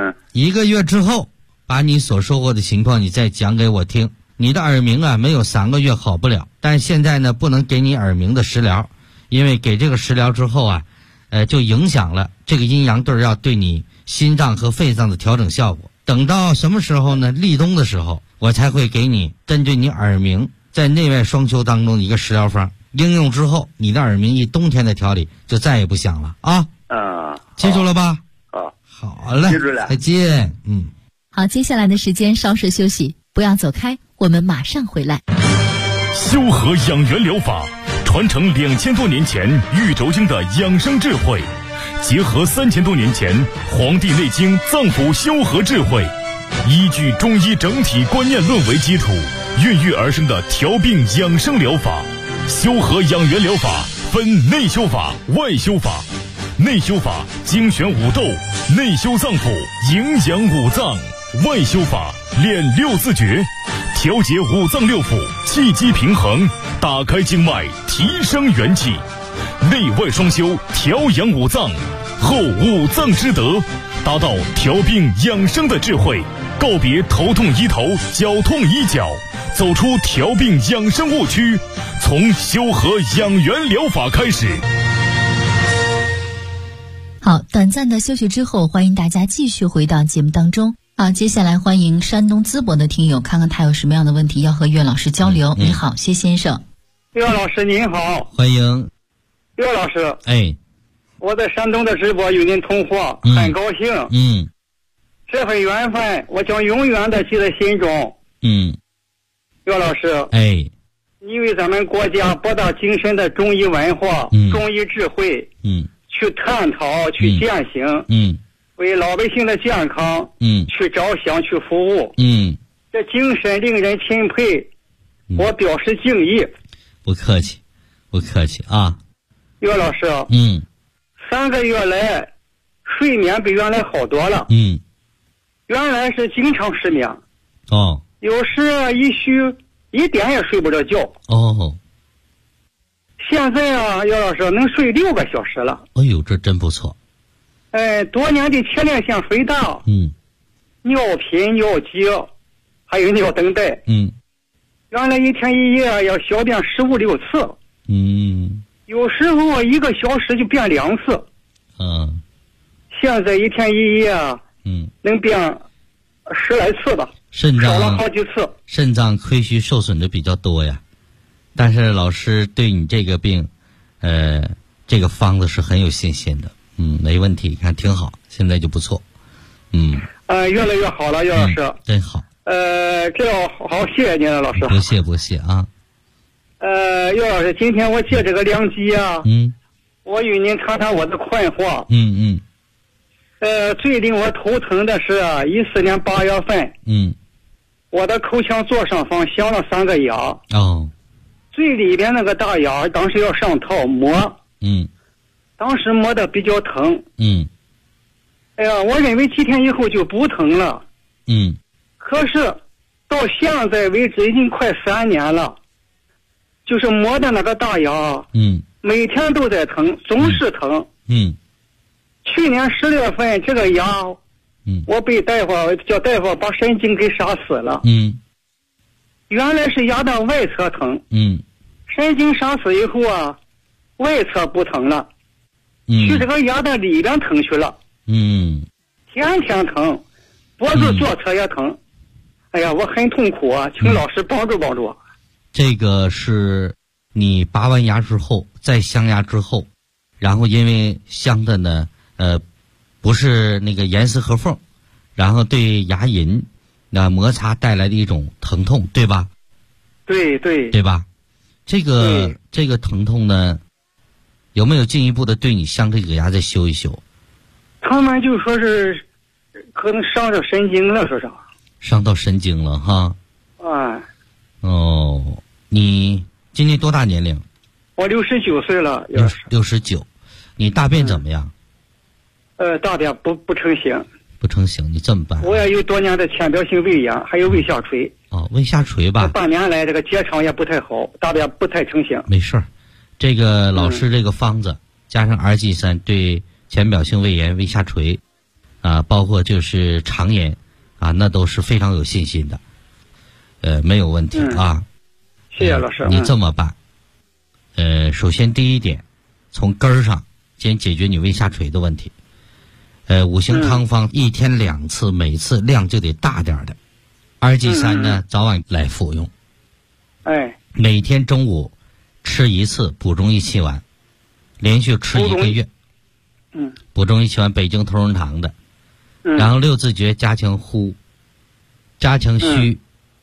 ？1个月之后，把你所收获的情况你再讲给我听。你的耳鸣没有3个月好不了，但现在呢，不能给你耳鸣的食疗，因为给这个食疗之后就影响了这个阴阳对药对你心脏和肺脏的调整效果。等到什么时候呢？立冬的时候，我才会给你针对你耳鸣在内外双修当中的一个食疗方，应用之后，你的耳鸣一冬天的调理就再也不响了啊！记住了吧？好嘞， 记住了， 再见。 好，接下来的时间稍事休息，不要走开，我们马上回来。 修和养元疗法传承2000多年前玉轴经的养生智慧，结合3000多年前《黄帝内经》脏腑修和智慧，依据中医整体观念论为基础，孕育而生的调病养生疗法。修和养元疗法分内修法、外修法。内修法精选5斗，内修脏腑，营养5脏；外修法练6字诀，调节5脏6腑，气机平衡，打开经脉，提升元气。内外双修，调养5脏，后5脏之德，达到调病养生的智慧， 告别头痛医头、脚痛医脚，走出调病养生误区，从修和养元疗法开始。 好，短暂的休息之后，欢迎大家继续回到节目当中。接下来欢迎山东淄博的听友，看看他有什么样的问题要和岳老师交流。你好，谢先生。 岳老师您好。 欢迎。 岳老师。 哎， 我在山东的直播与您通话，很高兴。这份缘分我将永远的记在心中。岳老师。 哎， 你为咱们国家博大精深的中医文化、中医智慧，去探讨、去践行，为老百姓的健康，去着想、去服务，这精神令人钦佩，我表示敬意。 不客气，不客气啊。 岳老师，3个月来睡眠比原来好多了。原来是经常失眠，有时一点也睡不着觉。现在啊，岳老师能睡6个小时了。 哎呦，这真不错。 多年的前列腺肥大，尿频、尿急，还有尿等待，原来一天一夜要小便15、16次，有时候1个小时就便2次，现在一天一夜能便10来次吧，少了好几次。 肾脏亏虚受损的比较多呀，但是老师对你这个病，这个方子是很有信心的。没问题，看挺好，现在就不错。 越来越好了，岳老师。 真好。 这要好，谢谢您了，老师。 不谢啊。 岳老师，今天我借这个良机啊，我与您谈谈我的困惑。最令我头疼的是14年8月份，我的口腔左上方镶了3个牙。最里边那个大牙当时要上套磨。当时磨得比较疼。哎呀，我认为几天以后就不疼了。可是到现在为止已经快3年了，就是磨的那个大牙，每天都在疼，总是疼。去年10月份这个牙，我被叫大夫把神经给杀死了。原来是牙的外侧疼，神经杀死以后啊，外侧不疼了。去这个牙的里边疼去了，天天疼，脖子左侧也疼。哎呀，我很痛苦啊，请老师帮助帮助。 这个是你拔完牙之后，再镶牙之后，然后因为镶的呢，不是那个严丝合缝，然后对牙龈摩擦带来的一种疼痛，对吧？对吧？这个疼痛呢，有没有进一步的对你镶这个牙再修一修？ 他们就说是可能伤着神经了，说是伤到神经了哈。你今年多大年龄？ 我69岁了。 69，你大便怎么样？ 大便不成形。 不成形，你这么办？ 我也有多年的浅表性胃炎，还有胃下垂。 胃下垂吧。 半年来这个结肠也不太好，大便不太成形。 没事儿，这个老师这个方子加上RG3对浅表性胃炎、胃下垂，包括就是肠炎那都是非常有信心的，没有问题啊。 谢谢老师。 你这么办，首先第一点，从根儿上先解决你胃下垂的问题。五行汤方1天2次，每次量就得大点的。RG3呢，早晚来服用。每天中午吃1次，补中益气丸，连续吃1个月。补中益气丸，北京同仁堂的。然后6字诀加强呼，加强虚。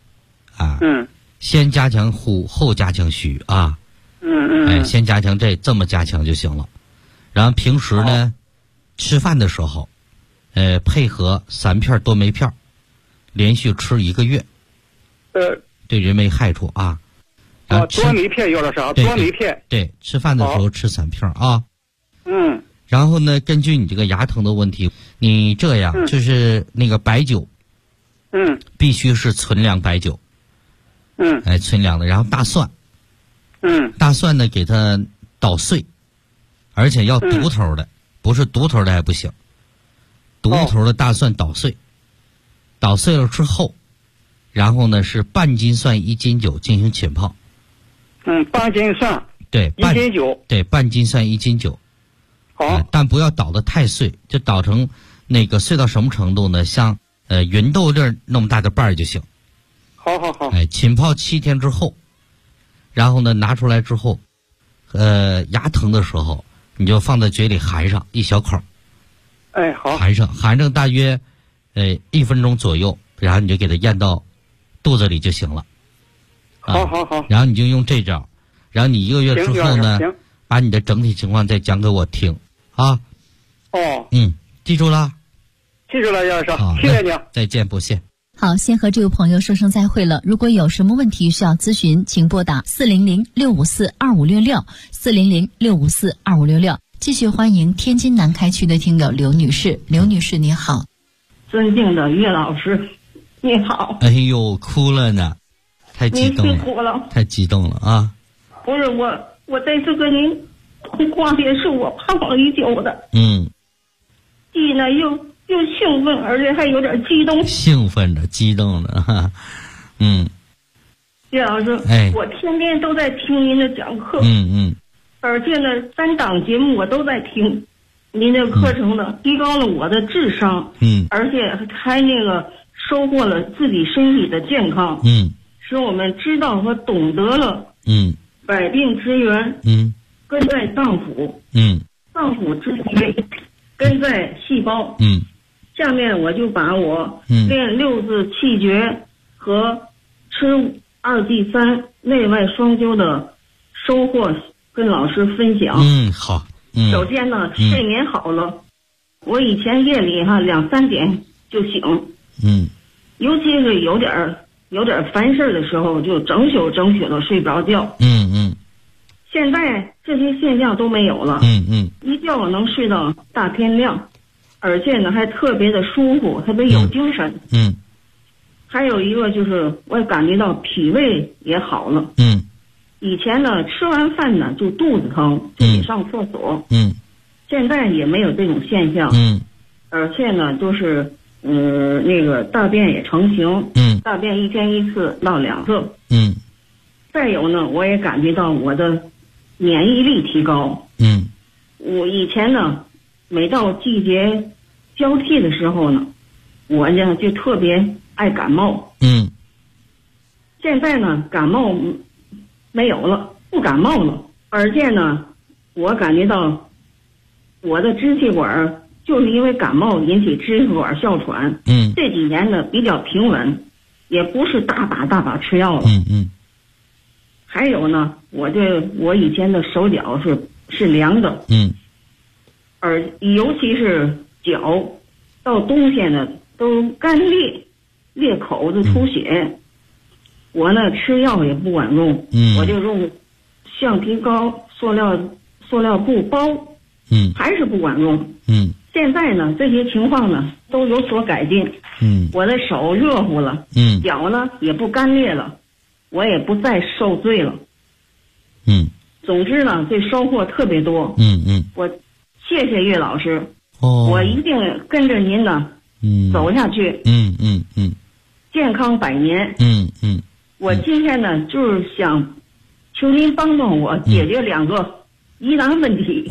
先加强呼，后加强虚啊。先加强这么加强就行了。然后平时呢，吃饭的时候，配合3片多酶片，连续吃1个月。对人没害处啊。 多酶片有了啥？多酶片。 对，吃饭的时候吃3片啊。然后呢，根据你这个牙疼的问题，你这样就是那个白酒，必须是纯粮白酒。纯粮的。然后大蒜，大蒜呢给它捣碎，而且要独头的，不是独头的还不行，独头的大蒜捣碎， 捣碎了之后，然后呢是半斤蒜1斤酒进行浸泡。 半斤蒜对 1斤酒， 对，半斤蒜1斤酒。 好， 但不要捣得太碎，就捣成那个碎到什么程度呢？像芸豆粒那么大的瓣儿就行。 好。 浸泡7天之后，然后呢拿出来之后，牙疼的时候你就放在嘴里含上1小口。 好。 含上大约1分钟左右，然后你就给它咽到肚子里就行了。 好。 然后你就用这招，然后你1个月之后呢，把你的整体情况再讲给我听啊。记住了。 记住了，杨老师，谢谢你。 再见，不谢。 好，先和这位朋友说声再会了。如果有什么问题需要咨询，请拨打400-654-2566，400-654-2566。继续欢迎天津南开区的听友刘女士。刘女士你好。 尊敬的岳老师你好。 哎呦，哭了呢，太激动了， 你哭了， 太激动了啊！ 不是我这次跟您通话也是我盼望已久的。既呢又兴奋，而且还有点激动。 兴奋着，激动着哈。 岳老师，我天天都在听您的讲课。而且呢3档节目我都在听，您的课程呢提高了我的智商。而且还那个收获了自己身体的健康。使我们知道和懂得了。百病之源。根在脏腑。脏腑之髓根在细胞。下面我就把我练6字气诀和吃2剂3内外双修的收获跟老师分享。 好。 首先呢，睡眠好了，我以前夜里2、3点就醒。尤其是有点烦事的时候，就整宿都睡不着觉。现在这些现象都没有了。一觉能睡到大天亮，而且呢还特别的舒服，特别有精神。还有一个就是我感觉到脾胃也好了。以前呢吃完饭呢就肚子疼，就得上厕所。现在也没有这种现象。而且呢就是那个大便也成型。大便1天1次到2次。再有呢，我也感觉到我的免疫力提高。我以前呢每到季节交替的时候呢，我呢就特别爱感冒。现在呢感冒没有了，不感冒了。而且呢我感觉到我的支气管就是因为感冒引起支气管哮喘。这几年呢比较平稳，也不是大把吃药了。还有呢，我以前的手脚是凉的。而尤其是脚到冬天呢都干裂口子出血。我呢吃药也不管用。我就用橡皮膏塑料布包。还是不管用。现在呢这些情况呢都有所改进。我的手热乎了。脚呢也不干裂了，我也不再受罪了。总之呢这收获特别多。我谢谢岳老师。我一定跟着您呢走下去。健康100年。我今天呢就是想求您帮帮我解决2个疑难问题。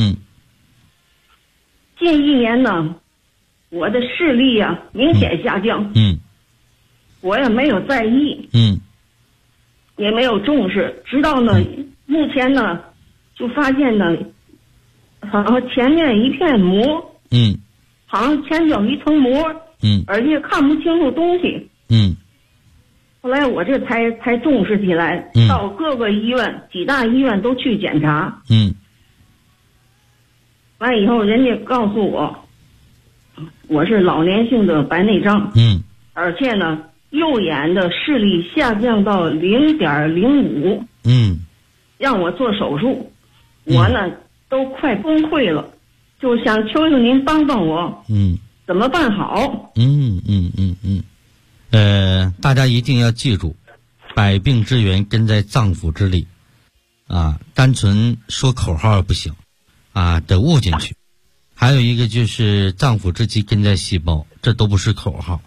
近1年呢我的视力明显下降。我也没有在意。也没有重视，直到呢目前呢就发现呢好像前面一片膜。好像前脚一层膜。而且看不清楚东西。后来我这才重视起来。到各个医院几大医院都去检查。完以后人家告诉我是老年性的白内障。而且呢右眼的视力下降到0.05。让我做手术。我呢都快崩溃了，就想求求您帮帮我。怎么办好？ 大家一定要记住，百病之源根在脏腑之里。单纯说口号不行。得悟进去。还有一个就是脏腑之气根在细胞，这都不是口号。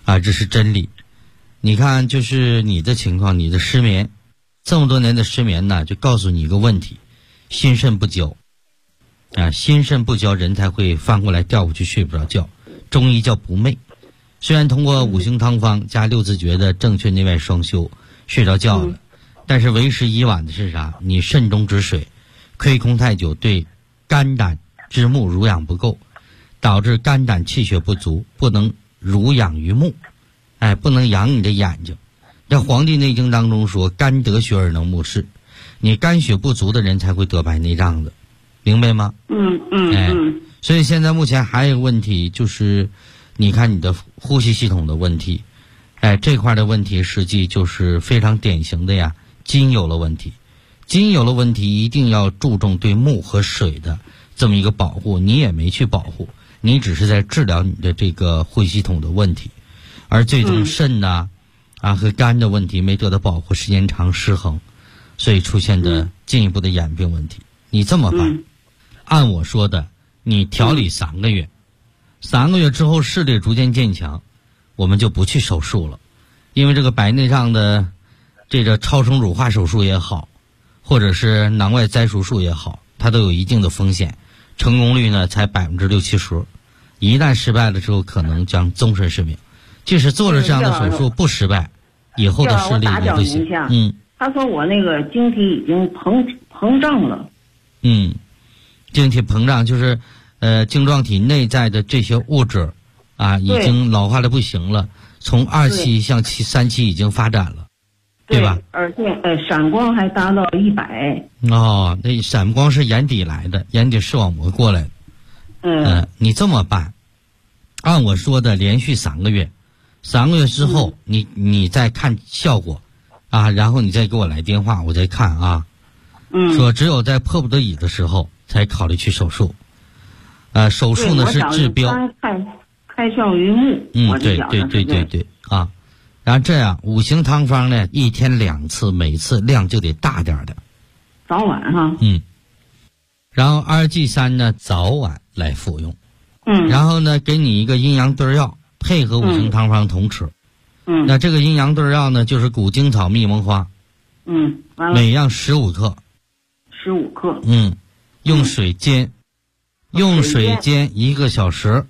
这是真理。你看，就是你的情况，你的失眠，这么多年的失眠呢，就告诉你一个问题：心肾不交。心肾不交，人才会翻过来调过去睡不着觉。中医叫不寐。虽然通过五行汤方加六字诀的正确内外双修睡着觉了，但是为时已晚的是啥？你肾中之水亏空太久，对肝胆之目濡养不够，导致肝胆气血不足，不能濡养于目，不能养你的眼睛。在《黄帝内经》当中说，肝得血而能目视，你肝血不足的人才会得白内障的，明白吗？所以现在目前还有一个问题，就是你看你的呼吸系统的问题，这块的问题实际就是非常典型的呀，筋有了问题。筋有了问题，一定要注重对木和水的这么一个保护，你也没去保护，你只是在治疗你的这个呼吸系统的问题，而最终肾和肝的问题没得到保护，时间长失衡，所以出现的进一步的眼病问题。你这么办，按我说的，你调理3个月，3个月之后视力逐渐渐强，我们就不去手术了。因为这个白内障的这个超声乳化手术也好，或者是囊外摘除术也好，它都有一定的风险，成功率呢才60-70%，一旦失败了之后，可能将终身失明。即使做了这样的手术不失败，以后的视力也不行。 他说我那个晶体已经膨胀了。 晶体膨胀就是晶状体内在的这些物质已经老化的不行了，从2期向3期已经发展了，对吧？ 而且闪光还达到100。 那闪光是眼底来的，眼底视网膜过来的。你这么办，按我说的连续3个月，3个月之后你再看效果然后你再给我来电话，我再看说只有在迫不得已的时候才考虑去手术。手术呢是治标， 开窍于目。 对然后这样五行汤方呢，一天2次，每次量就得大点的， 早晚然后2G3呢早晚来服用。然后呢给你一个阴阳对药，配合五行汤方同吃。那这个阴阳对药呢就是谷精草、蜜蒙花。每样15克。 15克。 用水煎，用水煎1个小时。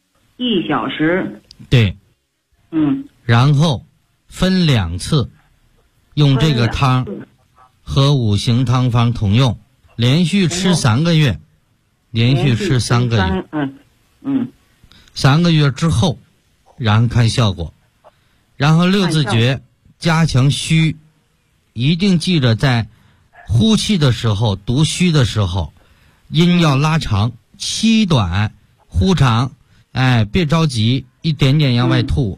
1小时。 对。然后分2次，用这个汤和五行汤方同用，连续吃3个月，连续吃3个月。3个月之后，然后看效果。然后六字诀加强虚，一定记着在呼气的时候，读虚的时候，音要拉长，气短，呼长，别着急，一点点往外吐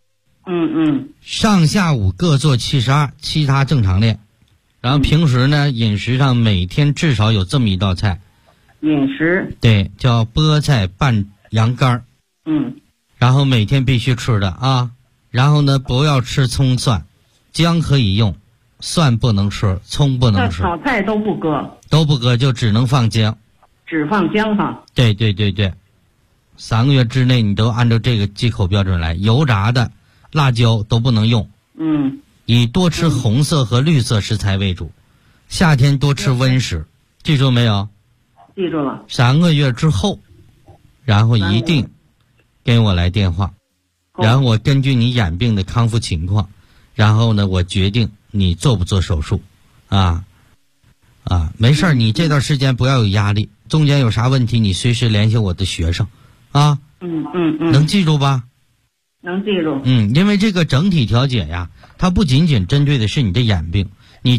上下午各做72，其他正常练。然后平时呢，饮食上每天至少有这么一道菜。 饮食？ 对，叫菠菜拌羊肝。然后每天必须吃的然后呢，不要吃葱蒜，姜可以用，蒜不能吃，葱不能吃。 炒菜都不搁， 就只能放姜。 只放姜对。3个月之内你都按照这个忌口标准来，油炸的、辣椒都不能用。以多吃红色和绿色食材为主，夏天多吃温食，记住没有？ 记住了。 3个月之后，然后一定给我来电话，然后我根据你眼病的康复情况，然后呢，我决定你做不做手术。没事儿，你这段时间不要有压力，中间有啥问题你随时联系我的学生能记住吧？ 能记住。 因为这个整体调节呀，它不仅仅针对的是你的眼病，